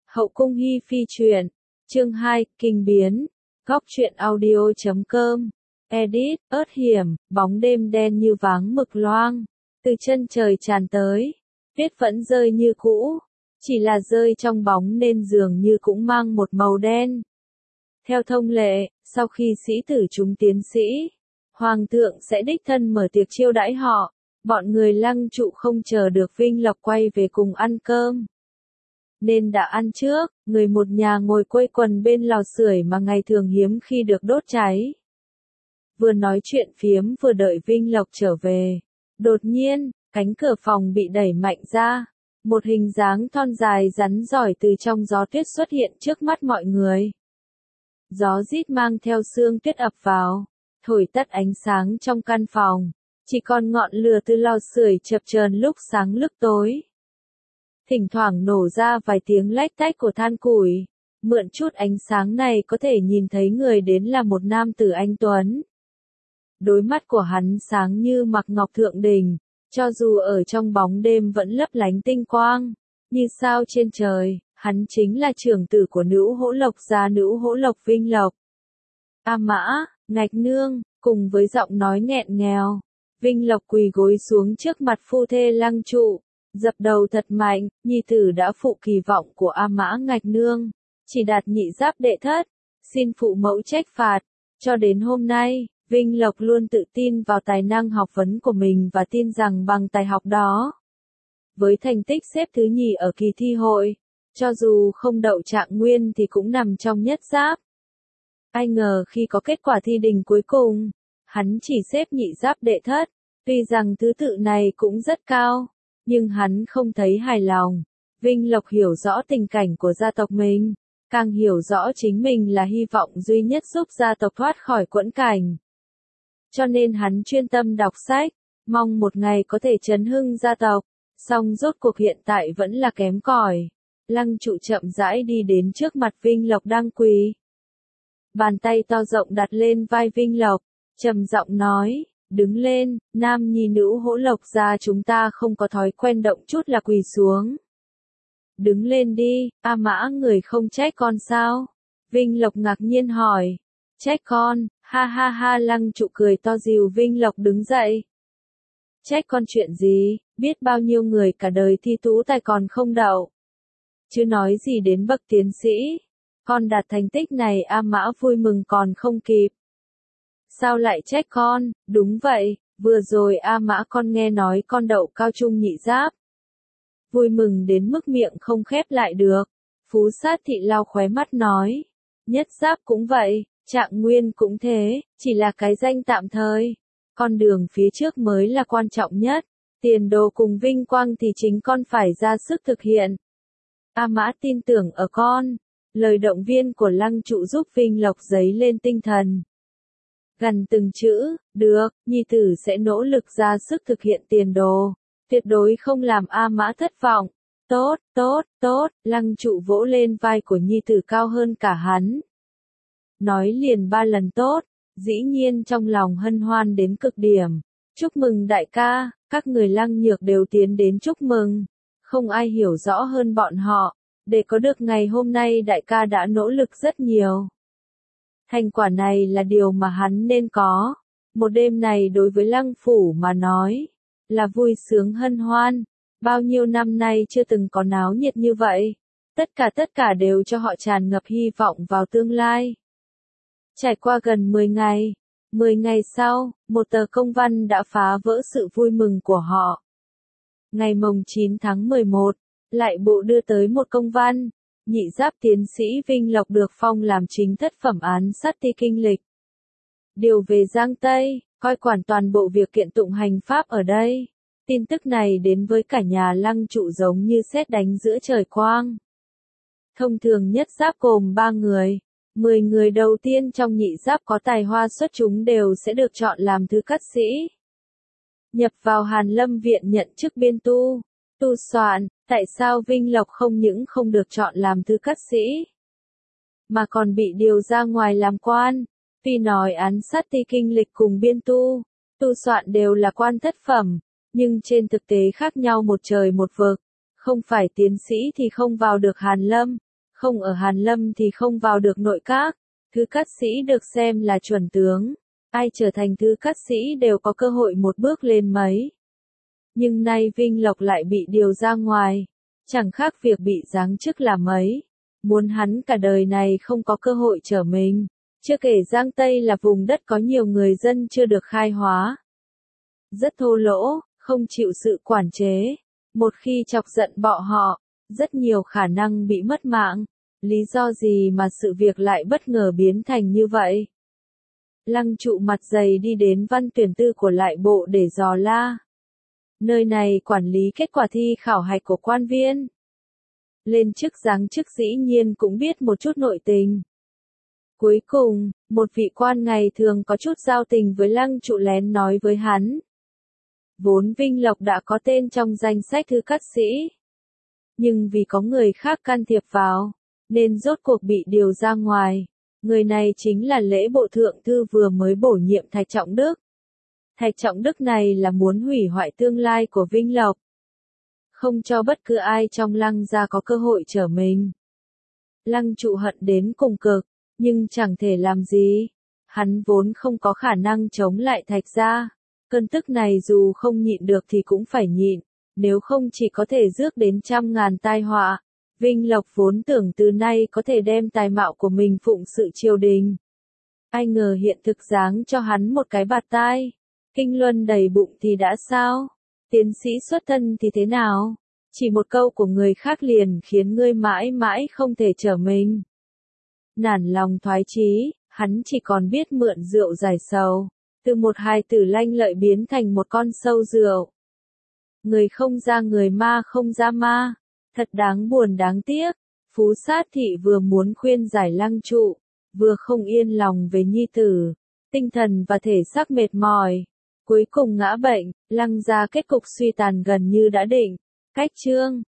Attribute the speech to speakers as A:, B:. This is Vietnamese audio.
A: Hậu cung hi phi truyện, chương 2, kinh biến, góc truyện audio.com, edit, ớt hiểm, bóng đêm đen như váng mực loang, từ chân trời tràn tới, tuyết vẫn rơi như cũ, chỉ là rơi trong bóng nên dường như cũng mang một màu đen. Theo thông lệ, sau khi sĩ tử chúng tiến sĩ, Hoàng thượng sẽ đích thân mở tiệc chiêu đãi họ, bọn người Lăng Trụ không chờ được Vinh Lộc quay về cùng ăn cơm. Nên đã ăn trước, người một nhà ngồi quây quần bên lò sưởi mà ngày thường hiếm khi được đốt cháy. Vừa nói chuyện phiếm vừa đợi Vinh Lộc trở về. Đột nhiên, cánh cửa phòng bị đẩy mạnh ra. Một hình dáng thon dài rắn giỏi từ trong gió tuyết xuất hiện trước mắt mọi người. Gió rít mang theo sương tuyết ập vào, thổi tắt ánh sáng trong căn phòng. Chỉ còn ngọn lửa từ lò sưởi chập chờn lúc sáng lúc tối. Thỉnh thoảng nổ ra vài tiếng lách tách của than củi. Mượn chút ánh sáng này có thể nhìn thấy người đến là một nam tử anh tuấn. Đôi mắt của hắn sáng như mặc ngọc thượng đỉnh, cho dù ở trong bóng đêm vẫn lấp lánh tinh quang, như sao trên trời. Hắn chính là trưởng tử của nữ hỗ lộc gia nữ hỗ lộc Vinh Lộc. A Mã, Ngạch Nương, cùng với giọng nói nghẹn ngào, Vinh Lộc quỳ gối xuống trước mặt phu thê Lăng Trụ. Dập đầu thật mạnh, nhi tử đã phụ kỳ vọng của A Mã Ngạch Nương, chỉ đạt nhị giáp đệ thất, xin phụ mẫu trách phạt. Cho đến hôm nay, Vinh Lộc luôn tự tin vào tài năng học vấn của mình và tin rằng bằng tài học đó, với thành tích xếp thứ nhì ở kỳ thi hội, cho dù không đậu trạng nguyên thì cũng nằm trong nhất giáp. Ai ngờ khi có kết quả thi đình cuối cùng, hắn chỉ xếp nhị giáp đệ thất, tuy rằng thứ tự này cũng rất cao. Nhưng hắn không thấy hài lòng. Vinh Lộc hiểu rõ tình cảnh của gia tộc mình, càng hiểu rõ chính mình là hy vọng duy nhất giúp gia tộc thoát khỏi quẫn cảnh. Cho nên hắn chuyên tâm đọc sách, mong một ngày có thể chấn hưng gia tộc, song rốt cuộc hiện tại vẫn là kém cỏi. Lăng Trụ chậm rãi đi đến trước mặt Vinh Lộc đang quỳ. Bàn tay to rộng đặt lên vai Vinh Lộc, trầm giọng nói. Đứng lên, nam nhi nữ hỗ lộc gia chúng ta không có thói quen động chút là quỳ xuống. Đứng lên đi, A Mã người không trách con sao? Vinh Lộc ngạc nhiên hỏi. Trách con, ha ha ha. Lăng Trụ cười to dìu Vinh Lộc đứng dậy. Trách con chuyện gì, biết bao nhiêu người cả đời thi tú tài còn không đậu. Chứ nói gì đến bậc tiến sĩ, con đạt thành tích này A Mã vui mừng còn không kịp. Sao lại trách con? Đúng vậy, vừa rồi A Mã con nghe nói con đậu cao trung nhị giáp. Vui mừng đến mức miệng không khép lại được. Phú Sát Thị lau khóe mắt nói. Nhất giáp cũng vậy, trạng nguyên cũng thế, chỉ là cái danh tạm thời. Con đường phía trước mới là quan trọng nhất. Tiền đồ cùng vinh quang thì chính con phải ra sức thực hiện. A Mã tin tưởng ở con. Lời động viên của Lăng Trụ giúp Vinh Lộc dấy lên tinh thần. Gần từng chữ, được, nhi tử sẽ nỗ lực ra sức thực hiện tiền đồ, tuyệt đối không làm A Mã thất vọng. Tốt, tốt, tốt, Lăng Trụ vỗ lên vai của nhi tử cao hơn cả hắn. Nói liền 3 lần tốt, dĩ nhiên trong lòng hân hoan đến cực điểm. Chúc mừng đại ca, các người Lăng Nhược đều tiến đến chúc mừng. Không ai hiểu rõ hơn bọn họ, để có được ngày hôm nay đại ca đã nỗ lực rất nhiều. Thành quả này là điều mà hắn nên có. Một đêm này đối với Lăng Phủ mà nói, là vui sướng hân hoan. Bao nhiêu năm nay chưa từng có náo nhiệt như vậy. Tất cả đều cho họ tràn ngập hy vọng vào tương lai. Trải qua gần 10 ngày. 10 ngày sau, một tờ công văn đã phá vỡ sự vui mừng của họ. Ngày mồng 9 tháng 11, lại bộ đưa tới một công văn. Nhị giáp tiến sĩ Vinh Lộc được phong làm chính thất phẩm án sát ti kinh lịch. Điều về Giang Tây, coi quản toàn bộ việc kiện tụng hành pháp ở đây. Tin tức này đến với cả nhà Lăng Trụ giống như sét đánh giữa trời quang. Thông thường nhất giáp gồm 3 người. 10 người đầu tiên trong nhị giáp có tài hoa xuất chúng đều sẽ được chọn làm thứ cát sĩ. Nhập vào Hàn Lâm Viện nhận chức biên tu soạn. Tại sao Vinh Lộc không những không được chọn làm thứ cát sĩ, mà còn bị điều ra ngoài làm quan? Tuy nói án sát ti kinh lịch cùng biên tu soạn đều là quan thất phẩm, nhưng trên thực tế khác nhau một trời một vực. Không phải tiến sĩ thì không vào được Hàn Lâm, Không ở Hàn Lâm thì không vào được nội các. Thư cát sĩ được xem là chuẩn tướng. Ai trở thành thư cát sĩ đều có cơ hội một bước lên mấy. Nhưng nay Vinh Lộc lại bị điều ra ngoài. Chẳng khác việc bị giáng chức là mấy. Muốn hắn cả đời này không có cơ hội trở mình. Chưa kể Giang Tây là vùng đất có nhiều người dân chưa được khai hóa. Rất thô lỗ, không chịu sự quản chế. Một khi chọc giận bọ họ, rất nhiều khả năng bị mất mạng. Lý do gì mà sự việc lại bất ngờ biến thành như vậy? Lăng Trụ mặt dày đi đến văn tuyển tư của lại bộ để dò la. Nơi này quản lý kết quả thi khảo hạch của quan viên. Lên chức giáng chức dĩ nhiên cũng biết một chút nội tình. Cuối cùng, một vị quan ngày thường có chút giao tình với Lăng Trụ lén nói với hắn. Vốn Vinh Lộc đã có tên trong danh sách thư cát sĩ. Nhưng vì có người khác can thiệp vào, nên rốt cuộc bị điều ra ngoài. Người này chính là lễ bộ thượng thư vừa mới bổ nhiệm Thạch Trọng Đức. Thạch Trọng Đức này là muốn hủy hoại tương lai của Vinh Lộc. Không cho bất cứ ai trong Lăng gia có cơ hội trở mình. Lăng Trụ hận đến cùng cực, nhưng chẳng thể làm gì. Hắn vốn không có khả năng chống lại Thạch gia. Cơn tức này dù không nhịn được thì cũng phải nhịn, nếu không chỉ có thể rước đến trăm ngàn tai họa. Vinh Lộc vốn tưởng từ nay có thể đem tài mạo của mình phụng sự triều đình. Ai ngờ hiện thực giáng cho hắn một cái bạt tai. Kinh luân đầy bụng thì đã sao? Tiến sĩ xuất thân thì thế nào? Chỉ một câu của người khác liền khiến ngươi mãi mãi không thể trở mình. Nản lòng thoái chí, hắn chỉ còn biết mượn rượu giải sầu. Từ một hài tử lanh lợi biến thành một con sâu rượu. Người không ra người ma không ra ma. Thật đáng buồn đáng tiếc. Phú Sát Thị vừa muốn khuyên giải Lăng Trụ, vừa không yên lòng về nhi tử. Tinh thần và thể xác mệt mỏi. Cuối cùng ngã bệnh, Lăng gia kết cục suy tàn gần như đã định. Cách chương